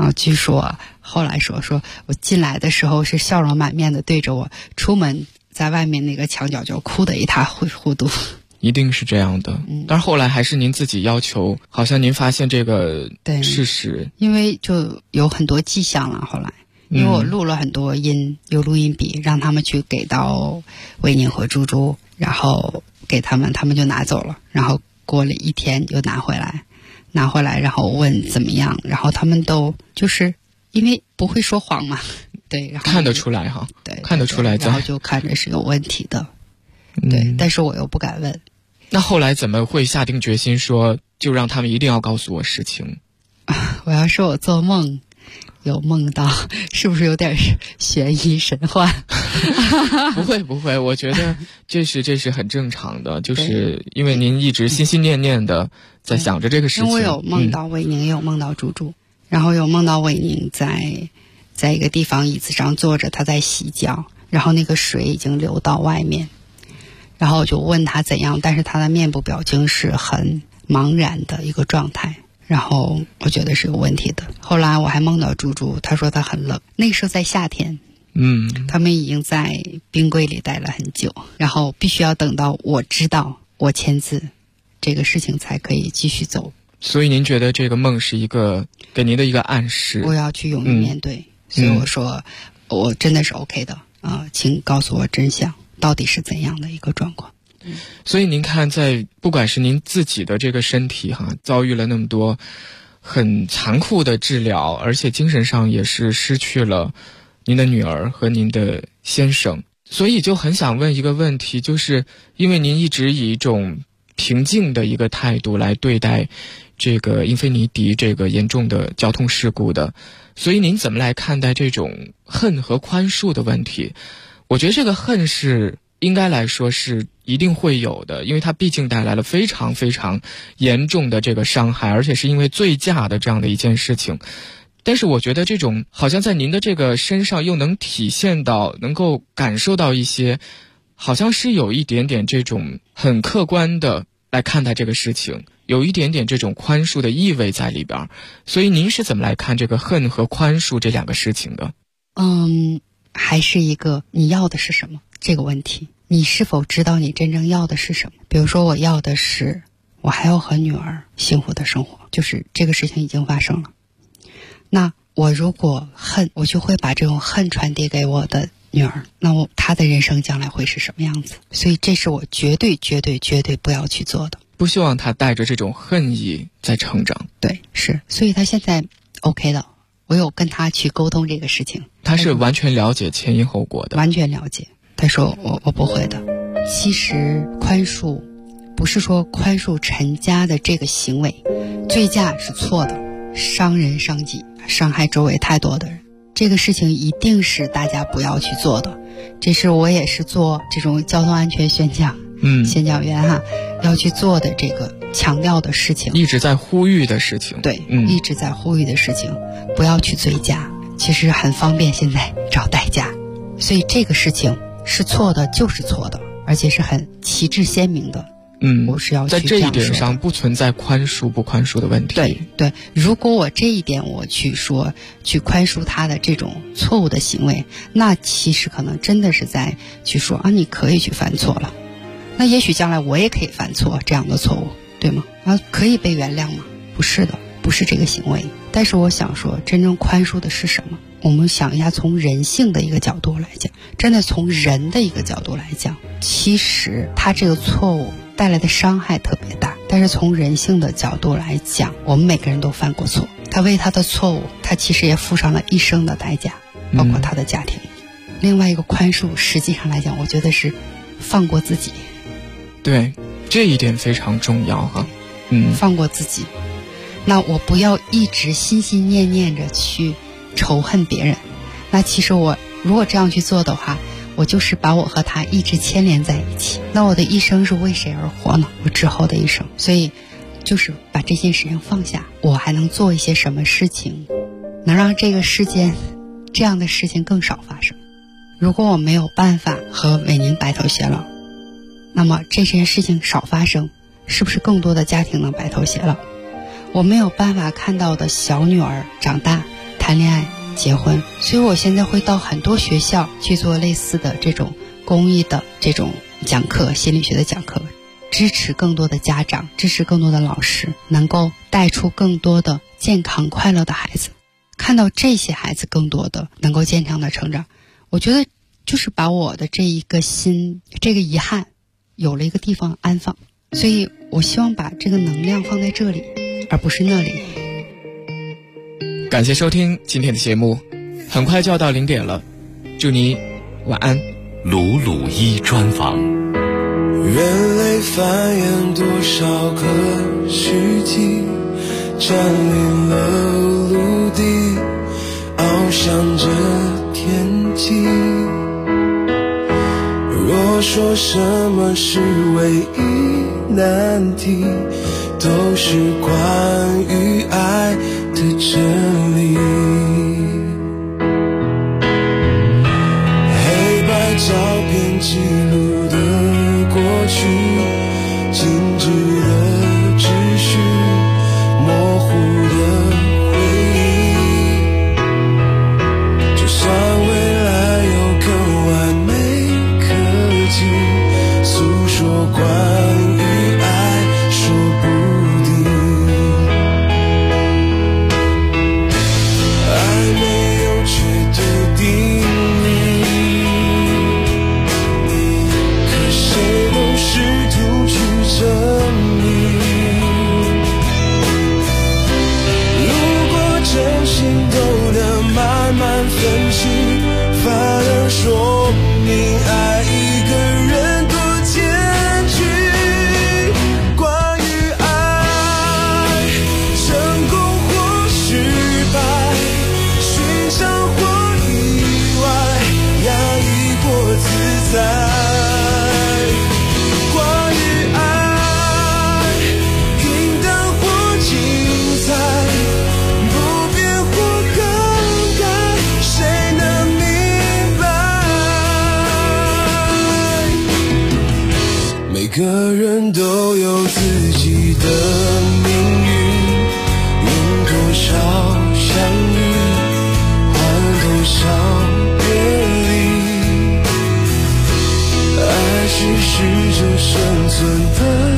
据说后来说我进来的时候是笑容满面的对着我，出门在外面那个墙角就哭得一塌糊涂。 一定是这样的。但是后来还是您自己要求，好像您发现这个事实， 因为就有很多迹象了。后来因为我录了很多音，有录音笔，让他们去给到维宁和猪猪，然后给他们就拿走了，然后过了1天又拿回来，然后问怎么样，然后他们都就是因为不会说谎嘛，对，然后看得出来哈， 对， 看得出来， 然后就看着是有问题的，对，但是我又不敢问。 那后来怎么会下定决心说就让他们一定要告诉我实情？ 我要说我做梦有梦到，是不是有点悬疑神幻？ 不会，我觉得这是很正常的，就是因为您一直心心念念的在想着这个事情。 我有梦到伟宁，也有梦到猪猪，然后有梦到伟宁在一个地方椅子上坐着，他在洗脚，然后那个水已经流到外面，然后我就问他怎样，但是他的面部表情是很茫然的一个状态，然后我觉得是有问题的。后来我还梦到猪猪，他说他很冷，那个时候在夏天，他们已经在冰柜里待了很久，然后必须要等到我知道我签字，这个事情才可以继续走。 所以您觉得这个梦是一个给您的一个暗示？ 我要去勇于面对，所以我说我真的是 OK 的请告诉我真相，到底是怎样的一个状况。 所以您看，在不管是您自己的这个身体遭遇了那么多很残酷的治疗，而且精神上也是失去了您的女儿和您的先生，所以就很想问一个问题，就是因为您一直以一种平静的一个态度来对待这个英菲尼迪这个严重的交通事故的，所以您怎么来看待这种恨和宽恕的问题？我觉得这个恨是应该来说是一定会有的，因为它毕竟带来了非常非常严重的这个伤害，而且是因为醉驾的这样的一件事情。但是我觉得这种好像在您的这个身上又能体现到，能够感受到一些好像是有一点点这种很客观的来看待这个事情，有一点点这种宽恕的意味在里边。所以您是怎么来看这个恨和宽恕这两个事情的？ 还是一个你要的是什么这个问题，你是否知道你真正要的是什么？比如说我要的是我还要和女儿幸福的生活，就是这个事情已经发生了，那我如果恨，我就会把这种恨传递给我的女儿，那她的人生将来会是什么样子？所以这是我绝对不要去做的， 不希望她带着这种恨意在成长。 对，是，所以她现在 OK 的，我有跟她去沟通这个事情， 她是完全了解前因后果的， 完全了解。她说我不会的。其实宽恕不是说宽恕陈家的这个行为，醉驾是错的，伤人伤己，伤害周围太多的人，这个事情一定是大家不要去做的。这是我也是做这种交通安全宣讲宣讲员要去做的这个强调的事情， 一直在呼吁的事情。 对，一直在呼吁的事情，不要去醉驾，其实很方便现在找代驾，所以这个事情是错的就是错的，而且是很旗帜鲜明的。我是要去在这一点上不存在宽恕不宽恕的问题。 对，如果我这一点我去说去宽恕他的这种错误的行为，那其实可能真的是在去说你可以去犯错了，那也许将来我也可以犯错这样的错误，对吗？可以被原谅吗？不是的，不是这个行为。但是我想说，真正宽恕的是什么？我们想一下，从人性的一个角度来讲，真的从人的一个角度来讲，其实他这个错误带来的伤害特别大，但是从人性的角度来讲，我们每个人都犯过错，他为他的错误，他其实也付上了一生的代价，包括他的家庭。另外一个宽恕，实际上来讲，我觉得是放过自己。 对，这一点非常重要放过自己。那我不要一直心心念念着去仇恨别人，那其实我如果这样去做的话，我就是把我和他一直牵连在一起，那我的一生是为谁而活呢？我之后的一生。所以就是把这件事情放下，我还能做一些什么事情能让这个世间这样的事情更少发生。如果我没有办法和伟宁白头偕老，那么这件事情少发生，是不是更多的家庭能白头偕老？我没有办法看到的小女儿长大， 谈恋爱、结婚。所以我现在会到很多学校去做类似的这种公益的这种讲课，心理学的讲课，支持更多的家长，支持更多的老师，能够带出更多的健康快乐的孩子，看到这些孩子更多的能够健康的成长。我觉得就是把我的这一个心，这个遗憾有了一个地方安放，所以我希望把这个能量放在这里，而不是那里。 感谢收听今天的节目，很快就要到0点了，祝你晚安。 鲁鲁一专访。 人类繁衍多少个世纪，占领了陆地，翱翔着天际。若说什么是唯一难题，都是关于爱的真理。黑白照片记录的过去，静止的秩序，模糊的回忆。就算未来有更完美科技，诉说关于爱说不定。爱没有绝对定律，可谁都试图去证明。如果真心都能慢慢分析，反而说明爱一个人多艰巨。关于爱，成功或失败，寻常或意外，压抑或自在。关于爱，平淡或精彩，不变或更改，谁能明白？每个人都有自己的命运，用多少相遇换多少别离，爱只是这生存的